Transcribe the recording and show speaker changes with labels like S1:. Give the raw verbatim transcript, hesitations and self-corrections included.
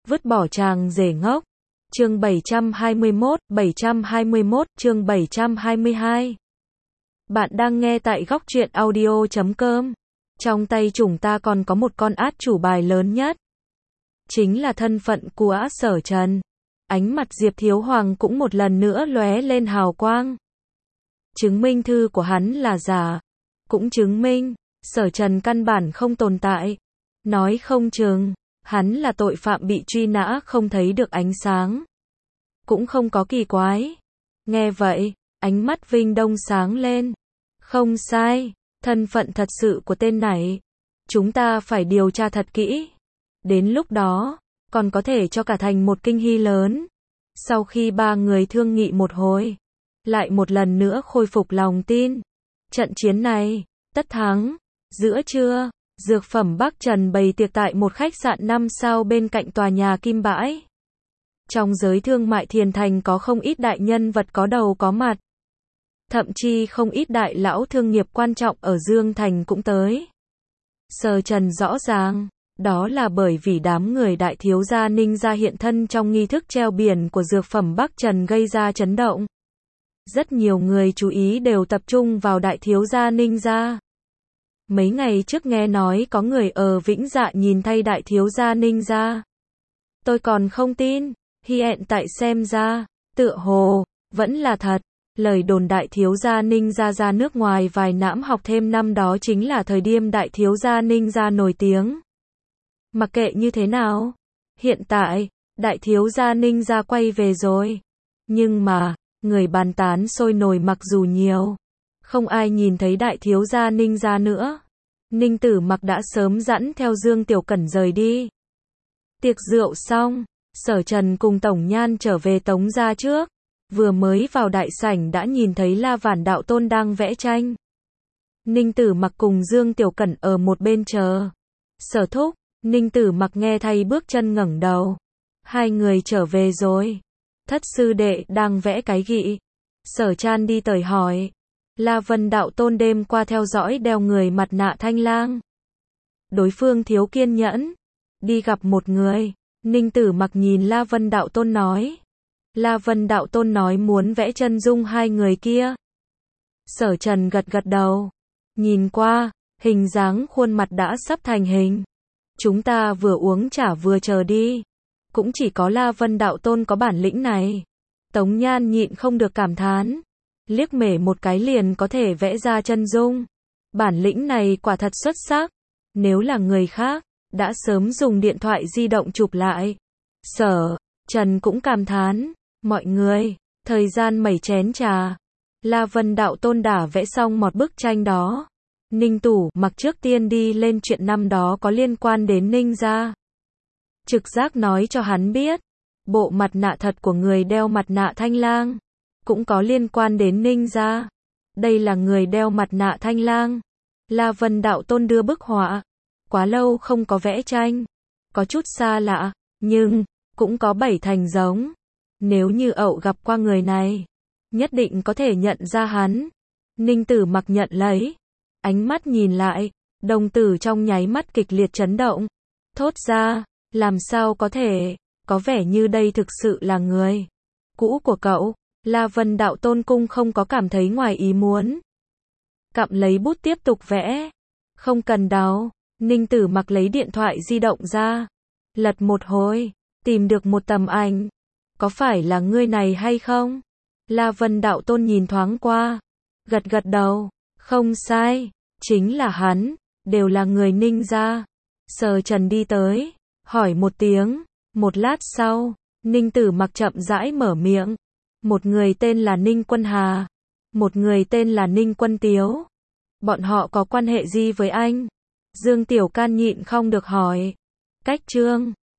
S1: Vứt bỏ chàng rể ngốc. Chương bảy trăm hai mươi mốt, bảy trăm hai mươi mốt, chương bảy trăm hai mươi hai. Bạn đang nghe tại góc truyện audio chấm com. Trong tay chúng ta còn có một con át chủ bài lớn nhất. Chính là thân phận của Sở Trần. Ánh mặt Diệp Thiếu Hoàng cũng một lần nữa lóe lên hào quang. Chứng minh thư của hắn là giả. Cũng chứng minh, Sở Trần căn bản không tồn tại. Nói không chừng, hắn là tội phạm bị truy nã không thấy được ánh sáng. Cũng không có kỳ quái. Nghe vậy, ánh mắt Vinh Đông sáng lên. Không sai, thân phận thật sự của tên này. Chúng ta phải điều tra thật kỹ. Đến lúc đó, còn có thể cho cả thành một kinh hỉ lớn. Sau khi ba người thương nghị một hồi, lại một lần nữa khôi phục lòng tin. Trận chiến này, tất thắng. Giữa trưa, Dược phẩm Bắc Trần bày tiệc tại một khách sạn năm sao bên cạnh tòa nhà Kim Bãi. Trong giới thương mại Thiền Thành có không ít đại nhân vật có đầu có mặt. Thậm chí không ít đại lão thương nghiệp quan trọng ở Dương Thành cũng tới. Sở Trần rõ ràng, đó là bởi vì đám người đại thiếu gia Ninh gia hiện thân trong nghi thức treo biển của Dược phẩm Bắc Trần gây ra chấn động. Rất nhiều người chú ý đều tập trung vào đại thiếu gia Ninh gia. Mấy ngày trước nghe nói có người ở Vĩnh Dạ nhìn thấy đại thiếu gia Ninh gia. Tôi còn không tin, hiện tại xem ra, tựa hồ, vẫn là thật. Lời đồn đại thiếu gia Ninh gia ra nước ngoài vài năm học thêm năm đó chính là thời điểm đại thiếu gia Ninh gia nổi tiếng. Mặc kệ như thế nào, hiện tại, đại thiếu gia Ninh gia quay về rồi. Nhưng mà, người bàn tán sôi nổi mặc dù nhiều. Không ai nhìn thấy đại thiếu gia Ninh gia nữa. Ninh Tử Mặc đã sớm dẫn theo Dương Tiểu Cẩn rời đi. Tiệc rượu xong, Sở Trần cùng Tổng Nhan trở về Tống gia trước. Vừa mới vào đại sảnh đã nhìn thấy La Vản Đạo Tôn đang vẽ tranh. Ninh Tử Mặc cùng Dương Tiểu Cẩn ở một bên chờ. Sở thúc, Ninh Tử Mặc nghe thay bước chân ngẩng đầu. Hai người trở về rồi. Thất sư đệ đang vẽ cái gì? Sở Chan đi tới hỏi. La Vân Đạo Tôn đêm qua theo dõi đeo người mặt nạ thanh lang. Đối phương thiếu kiên nhẫn. Đi gặp một người. Ninh Tử Mặc nhìn La Vân Đạo Tôn nói. La Vân Đạo Tôn nói muốn vẽ chân dung hai người kia. Sở Trần gật gật đầu. Nhìn qua, hình dáng khuôn mặt đã sắp thành hình. Chúng ta vừa uống trà vừa chờ đi. Cũng chỉ có La Vân Đạo Tôn có bản lĩnh này. Tống Nhan nhịn không được cảm thán. Liếc mể một cái liền có thể vẽ ra chân dung. Bản lĩnh này quả thật xuất sắc. Nếu là người khác, đã sớm dùng điện thoại di động chụp lại. Sở Trần cũng cảm thán. Mọi người, thời gian mẩy chén trà. La Vân Đạo Tôn đã vẽ xong một bức tranh đó. Ninh Tử Mặc trước tiên đi lên chuyện năm đó có liên quan đến Ninh gia. Trực giác nói cho hắn biết, bộ mặt nạ thật của người đeo mặt nạ thanh lang cũng có liên quan đến Ninh gia. Đây là người đeo mặt nạ thanh lang. La Vân Đạo Tôn đưa bức họa. Quá lâu không có vẽ tranh, có chút xa lạ, nhưng cũng có bảy thành giống. Nếu như ậu gặp qua người này, nhất định có thể nhận ra hắn. Ninh Tử Mặc nhận lấy, ánh mắt nhìn lại, đồng tử trong nháy mắt kịch liệt chấn động. Thốt ra, làm sao có thể, có vẻ như đây thực sự là người cũ của cậu. La Vân Đạo Tôn cung không có cảm thấy ngoài ý muốn. Cặm lấy bút tiếp tục vẽ. Không cần đâu. Ninh Tử Mặc lấy điện thoại di động ra. Lật một hồi, tìm được một tấm ảnh. Có phải là người này hay không? La Vân Đạo Tôn nhìn thoáng qua. Gật gật đầu. Không sai. Chính là hắn. Đều là người Ninh gia. Sở Trần đi tới. Hỏi một tiếng. Một lát sau, Ninh Tử Mặc chậm rãi mở miệng. Một người tên là Ninh Quân Hà. Một người tên là Ninh Quân Tiếu. Bọn họ có quan hệ gì với anh? Dương Tiểu Can nhịn không được hỏi. Cách trương.